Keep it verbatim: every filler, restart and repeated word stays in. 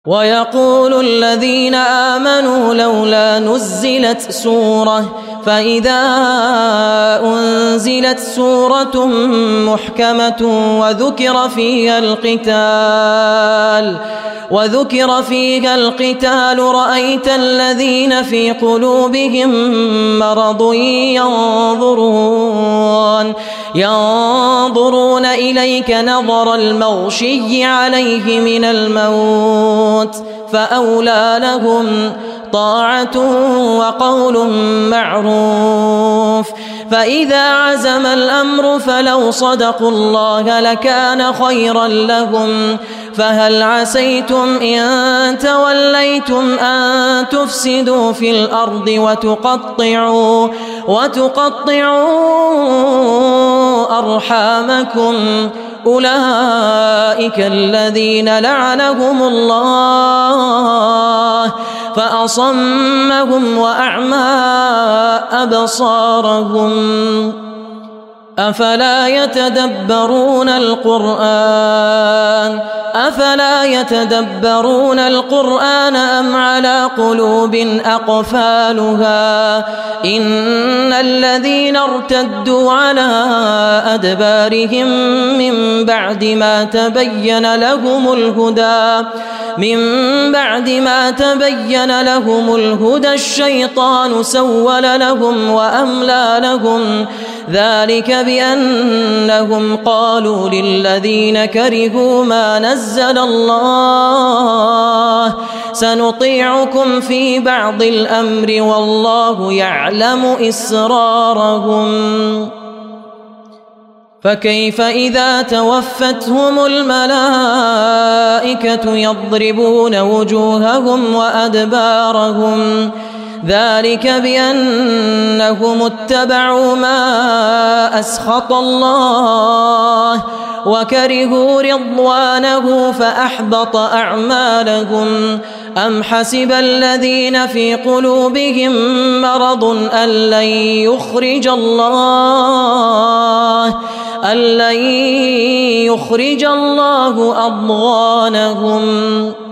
ويقول الذين آمنوا لولا نزلت سورة فإذا أنزلت سورة محكمة وذكر فيها القتال وذكر فيها القتال رأيت الذين في قلوبهم مرض ينظرون ينظرون إليك نظر المغشي عليه من الموت فأولى لهم طاعة وقول معروف فإذا عزم الأمر فلو صدقوا الله لكان خيرا لهم فهل عسيتم إن توليتم أن تفسدوا في الأرض وتقطعوا وتقطعوا أرحامكم أولئك الذين لعنهم الله فأصمهم وأعمى أبصارهم أفلا يتدبرون القرآن أفلا يتدبرون القرآن أم على قلوب أقفالها إن الذين ارتدوا على أدبارهم من بعد ما تبين لهم الهدى من بعد ما تبين لهم الهدى الشيطان سول لهم وأملى لهم ذلك بأنهم قالوا للذين كرهوا ما نزل الله سنطيعكم في بعض الأمر والله يعلم إسرارهم فكيف إذا توفتهم الملائكة يضربون وجوههم وأدبارهم ذلك بأنهم اتبعوا ما أسخط الله وكرهوا رضوانه فأحبط أعمالهم أم حسب الذين في قلوبهم مرض أن لن يخرج الله أن لن يخرج الله أضغانهم